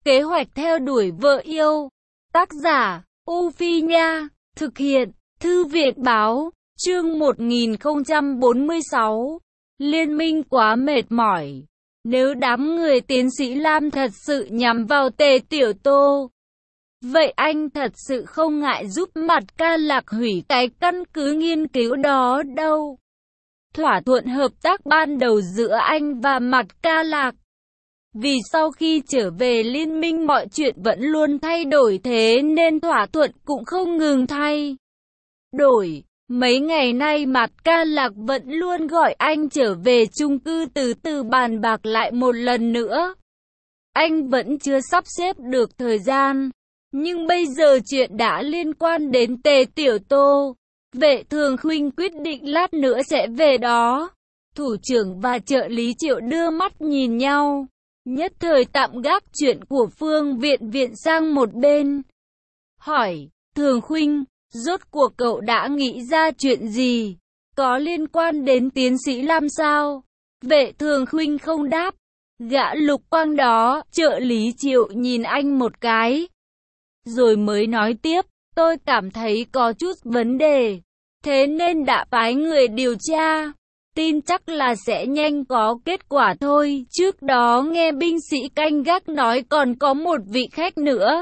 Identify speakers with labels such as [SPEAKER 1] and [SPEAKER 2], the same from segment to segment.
[SPEAKER 1] Kế hoạch theo đuổi vợ yêu. Tác giả, U Phi Nha. Thực hiện, Thư viện Báo. Chương 1046. Liên minh quá mệt mỏi. Nếu đám người tiến sĩ Lam thật sự nhắm vào Tề Tiểu Tô, vậy anh thật sự không ngại giúp Mặt Ca Lạc hủy cái căn cứ nghiên cứu đó đâu. Thỏa thuận hợp tác ban đầu giữa anh và Mặt Ca Lạc, vì sau khi trở về liên minh mọi chuyện vẫn luôn thay đổi, thế nên thỏa thuận cũng không ngừng thay đổi. Mấy ngày nay Mặt Ca Lạc vẫn luôn gọi anh trở về chung cư từ từ bàn bạc lại một lần nữa. Anh vẫn chưa sắp xếp được thời gian. Nhưng bây giờ chuyện đã liên quan đến Tề Tiểu Tô. Vệ Thường Khuynh quyết định lát nữa sẽ về đó. Thủ trưởng và trợ lý Triệu đưa mắt nhìn nhau, nhất thời tạm gác chuyện của Phương Viện sang một bên. Hỏi, Thường Khuynh, rốt cuộc cậu đã nghĩ ra chuyện gì? Có liên quan đến tiến sĩ Lam sao? Vệ Thường Khuynh không đáp. Gã lục quang đó, trợ lý Triệu nhìn anh một cái, rồi mới nói tiếp, tôi cảm thấy có chút vấn đề, thế nên đã phái người điều tra. Tin chắc là sẽ nhanh có kết quả thôi. Trước đó nghe binh sĩ canh gác nói còn có một vị khách nữa,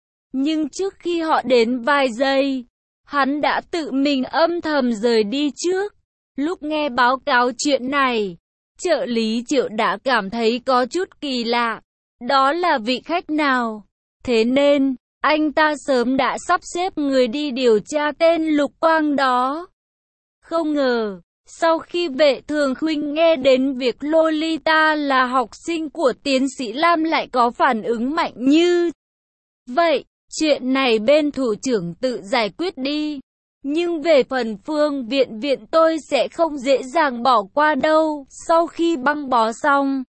[SPEAKER 1] nhưng trước khi họ đến vài giây, hắn đã tự mình âm thầm rời đi trước. Lúc nghe báo cáo chuyện này, trợ lý Triệu đã cảm thấy có chút kỳ lạ. Đó là vị khách nào? Thế nên anh ta sớm đã sắp xếp người đi điều tra tên Lục Quang đó. Không ngờ, sau khi Vệ Thường Khuynh nghe đến việc Lolita là học sinh của tiến sĩ Lam lại có phản ứng mạnh như vậy. Chuyện này bên thủ trưởng tự giải quyết đi. Nhưng về phần Phương Viện tôi sẽ không dễ dàng bỏ qua đâu. Sau khi băng bó xong,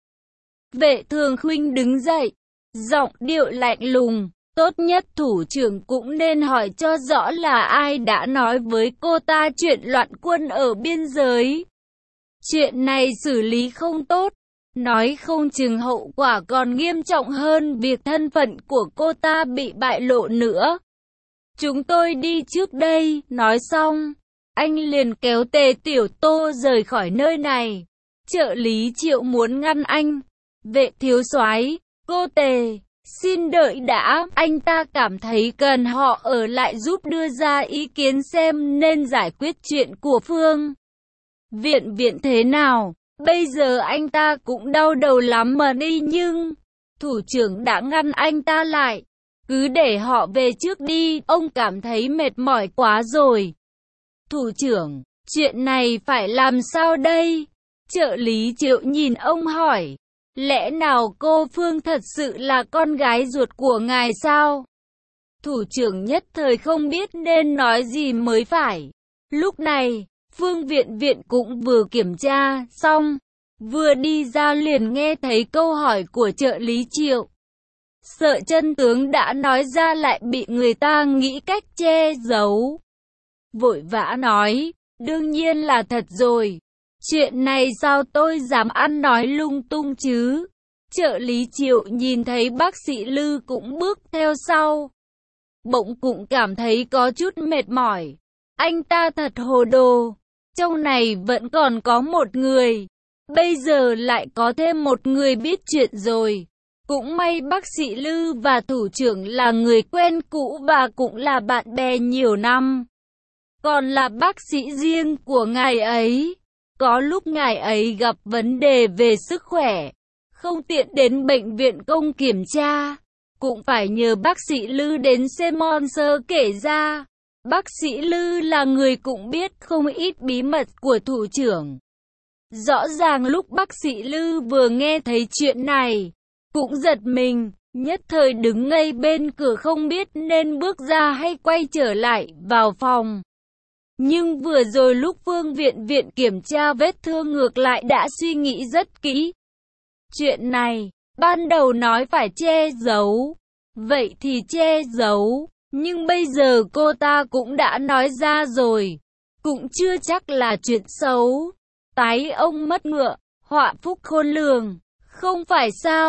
[SPEAKER 1] Vệ Thường Khuynh đứng dậy, giọng điệu lạnh lùng. Tốt nhất thủ trưởng cũng nên hỏi cho rõ là ai đã nói với cô ta chuyện loạn quân ở biên giới. Chuyện này xử lý không tốt, nói không chừng hậu quả còn nghiêm trọng hơn việc thân phận của cô ta bị bại lộ nữa. Chúng tôi đi trước đây. Nói xong, anh liền kéo Tề Tiểu Tô rời khỏi nơi này. Trợ lý Triệu muốn ngăn anh. Vệ thiếu soái, cô Tề, xin đợi đã. Anh ta cảm thấy cần họ ở lại giúp đưa ra ý kiến xem nên giải quyết chuyện của Phương Viện thế nào. Bây giờ anh ta cũng đau đầu lắm mà đi, nhưng thủ trưởng đã ngăn anh ta lại. Cứ để họ về trước đi, ông cảm thấy mệt mỏi quá rồi. Thủ trưởng, chuyện này phải làm sao đây? Trợ lý Triệu nhìn ông hỏi. Lẽ nào cô Phương thật sự là con gái ruột của ngài sao? Thủ trưởng nhất thời không biết nên nói gì mới phải. Lúc này, Phương Viện cũng vừa kiểm tra xong, vừa đi ra liền nghe thấy câu hỏi của trợ lý Triệu. Sợ chân tướng đã nói ra lại bị người ta nghĩ cách che giấu. Vội vã nói, đương nhiên là thật rồi. Chuyện này sao tôi dám ăn nói lung tung chứ? Trợ lý Triệu nhìn thấy bác sĩ Lư cũng bước theo sau, bỗng cũng cảm thấy có chút mệt mỏi. Anh ta thật hồ đồ. Trong này vẫn còn có một người, bây giờ lại có thêm một người biết chuyện rồi. Cũng may bác sĩ Lư và thủ trưởng là người quen cũ và cũng là bạn bè nhiều năm. Còn là bác sĩ riêng của ngài ấy. Có lúc ngài ấy gặp vấn đề về sức khỏe, không tiện đến bệnh viện công kiểm tra, cũng phải nhờ bác sĩ Lư đến xem sơ kể ra. Bác sĩ Lư là người cũng biết không ít bí mật của thủ trưởng. Rõ ràng lúc bác sĩ Lư vừa nghe thấy chuyện này, cũng giật mình, nhất thời đứng ngây bên cửa không biết nên bước ra hay quay trở lại vào phòng. Nhưng vừa rồi lúc Phương Viện kiểm tra vết thương ngược lại đã suy nghĩ rất kỹ. Chuyện này, ban đầu nói phải che giấu, vậy thì che giấu, nhưng bây giờ cô ta cũng đã nói ra rồi, cũng chưa chắc là chuyện xấu. Tái ông mất ngựa, họa phúc khôn lường, không phải sao?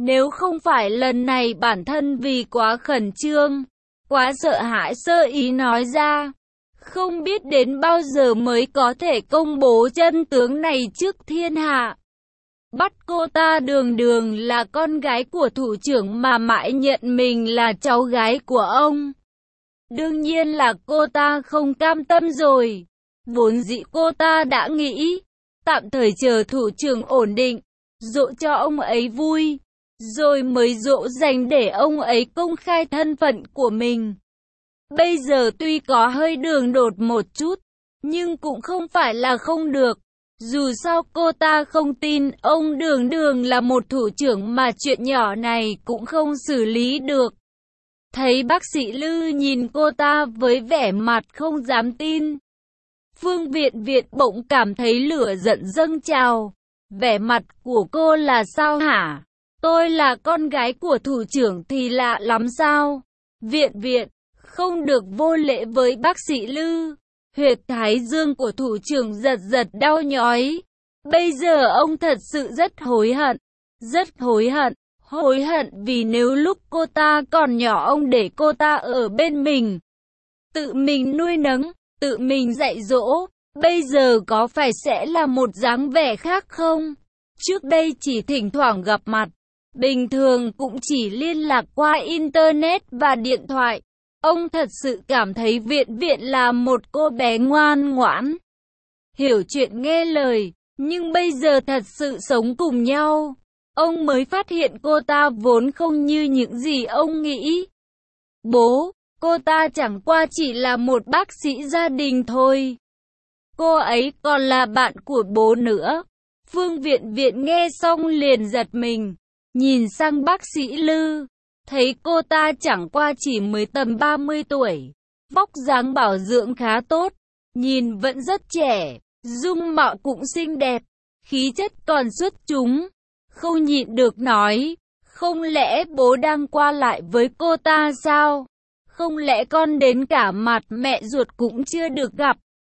[SPEAKER 1] Nếu không phải lần này bản thân vì quá khẩn trương, quá sợ hãi sơ ý nói ra, không biết đến bao giờ mới có thể công bố chân tướng này trước thiên hạ. Bắt cô ta đường đường là con gái của thủ trưởng mà mãi nhận mình là cháu gái của ông. Đương nhiên là cô ta không cam tâm rồi. Vốn dĩ cô ta đã nghĩ, tạm thời chờ thủ trưởng ổn định, dỗ cho ông ấy vui, rồi mới dỗ dành để ông ấy công khai thân phận của mình. Bây giờ tuy có hơi đường đột một chút, nhưng cũng không phải là không được. Dù sao cô ta không tin ông đường đường là một thủ trưởng mà chuyện nhỏ này cũng không xử lý được. Thấy bác sĩ Lư nhìn cô ta với vẻ mặt không dám tin. Phương Viện Viện bỗng cảm thấy lửa giận dâng trào. Vẻ mặt của cô là sao hả? Tôi là con gái của thủ trưởng thì lạ lắm sao? Viện Viện, không được vô lễ với bác sĩ Lư. Huyệt thái dương của thủ trưởng giật giật đau nhói. Bây giờ ông thật sự rất hối hận. Rất hối hận. Hối hận vì nếu lúc cô ta còn nhỏ ông để cô ta ở bên mình. Tự mình nuôi nấng, tự mình dạy dỗ. Bây giờ có phải sẽ là một dáng vẻ khác không? Trước đây chỉ thỉnh thoảng gặp mặt. Bình thường cũng chỉ liên lạc qua Internet và điện thoại. Ông thật sự cảm thấy Viện Viện là một cô bé ngoan ngoãn, hiểu chuyện nghe lời, nhưng bây giờ thật sự sống cùng nhau. Ông mới phát hiện cô ta vốn không như những gì ông nghĩ. Bố, cô ta chẳng qua chỉ là một bác sĩ gia đình thôi. Cô ấy còn là bạn của bố nữa. Phương Viện Viện nghe xong liền giật mình, nhìn sang bác sĩ Lư. Thấy cô ta chẳng qua chỉ mới tầm 30 tuổi, vóc dáng bảo dưỡng khá tốt, nhìn vẫn rất trẻ, dung mạo cũng xinh đẹp, khí chất còn xuất chúng. Không nhịn được nói, không lẽ bố đang qua lại với cô ta sao? Không lẽ con đến cả mặt mẹ ruột cũng chưa được gặp?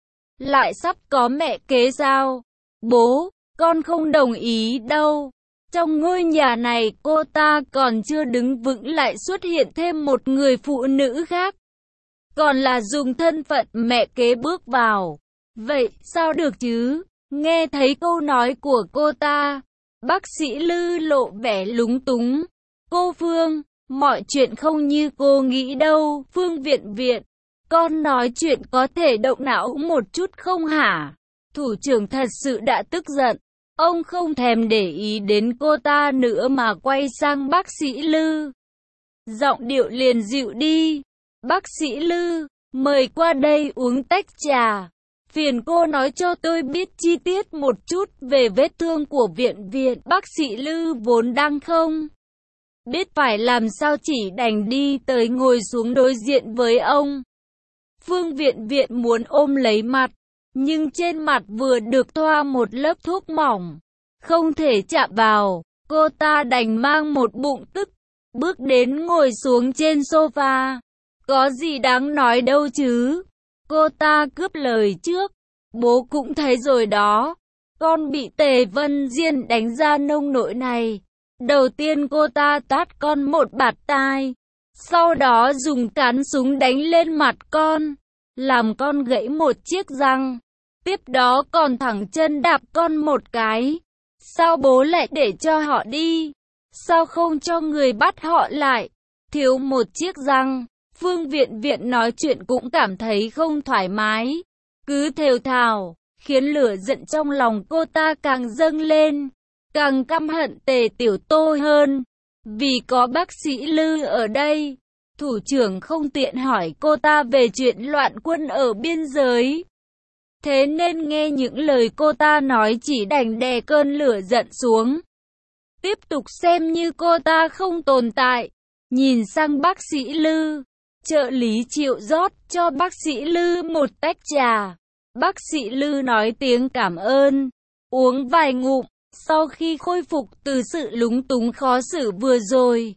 [SPEAKER 1] Lại sắp có mẹ kế sao? Bố, con không đồng ý đâu. Trong ngôi nhà này cô ta còn chưa đứng vững lại xuất hiện thêm một người phụ nữ khác. Còn là dùng thân phận mẹ kế bước vào. Vậy sao được chứ? Nghe thấy câu nói của cô ta, bác sĩ Lư lộ vẻ lúng túng. Cô Phương, mọi chuyện không như cô nghĩ đâu. Phương Viện Viện, con nói chuyện có thể động não một chút không hả? Thủ trưởng thật sự đã tức giận. Ông không thèm để ý đến cô ta nữa mà quay sang bác sĩ Lư. Giọng điệu liền dịu đi. Bác sĩ Lư, mời qua đây uống tách trà. Phiền cô nói cho tôi biết chi tiết một chút về vết thương của Viện Viện. Bác sĩ Lư vốn đang không biết phải làm sao chỉ đành đi tới ngồi xuống đối diện với ông. Phương Viện Viện muốn ôm lấy mặt, nhưng trên mặt vừa được thoa một lớp thuốc mỏng, không thể chạm vào. Cô ta đành mang một bụng tức, bước đến ngồi xuống trên sofa. Có gì đáng nói đâu chứ? Cô ta cướp lời trước. Bố cũng thấy rồi đó. Con bị Tề Vân Diên đánh ra nông nỗi này. Đầu tiên cô ta tát con một bạt tai. Sau đó dùng cán súng đánh lên mặt con, làm con gãy một chiếc răng. Tiếp đó còn thẳng chân đạp con một cái. Sao bố lại để cho họ đi? Sao không cho người bắt họ lại? Thiếu một chiếc răng. Phương Viện Viện nói chuyện cũng cảm thấy không thoải mái. Cứ thều thào, khiến lửa giận trong lòng cô ta càng dâng lên. Càng căm hận Tề Tiểu Tô hơn. Vì có bác sĩ Lư ở đây, thủ trưởng không tiện hỏi cô ta về chuyện loạn quân ở biên giới. Thế nên nghe những lời cô ta nói chỉ đành đè cơn lửa giận xuống. Tiếp tục xem như cô ta không tồn tại. Nhìn sang bác sĩ Lư, trợ lý Triệu rót cho bác sĩ Lư một tách trà. Bác sĩ Lư nói tiếng cảm ơn, uống vài ngụm, sau khi khôi phục từ sự lúng túng khó xử vừa rồi,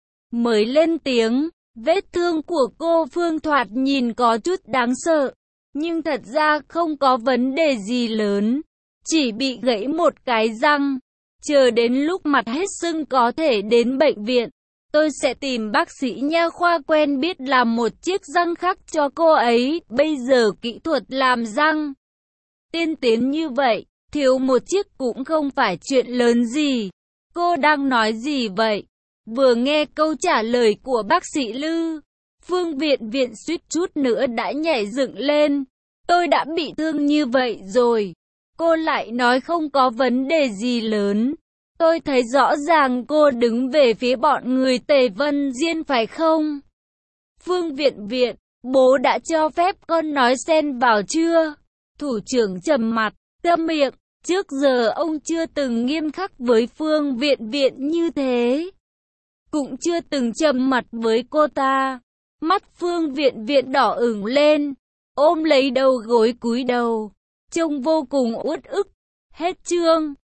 [SPEAKER 1] mới lên tiếng. Vết thương của cô Phương thoạt nhìn có chút đáng sợ, nhưng thật ra không có vấn đề gì lớn, chỉ bị gãy một cái răng. Chờ đến lúc mặt hết sưng có thể đến bệnh viện. Tôi sẽ tìm bác sĩ nha khoa quen biết làm một chiếc răng khác cho cô ấy. Bây giờ kỹ thuật làm răng tiên tiến như vậy, thiếu một chiếc cũng không phải chuyện lớn gì. Cô đang nói gì vậy? Vừa nghe câu trả lời của bác sĩ Lư, Phương Viện Viện suýt chút nữa đã nhảy dựng lên. Tôi đã bị thương như vậy rồi. Cô lại nói không có vấn đề gì lớn. Tôi thấy rõ ràng cô đứng về phía bọn người Tề Vân Diên phải không? Phương Viện Viện, bố đã cho phép con nói xen vào chưa? Thủ trưởng trầm mặt, câm miệng. Trước giờ ông chưa từng nghiêm khắc với Phương Viện Viện như thế. Cũng chưa từng trầm mặt với cô ta. Mắt Phương Viện Viện đỏ ửng lên, ôm lấy đầu gối cúi đầu, trông vô cùng uất ức. Hết chương.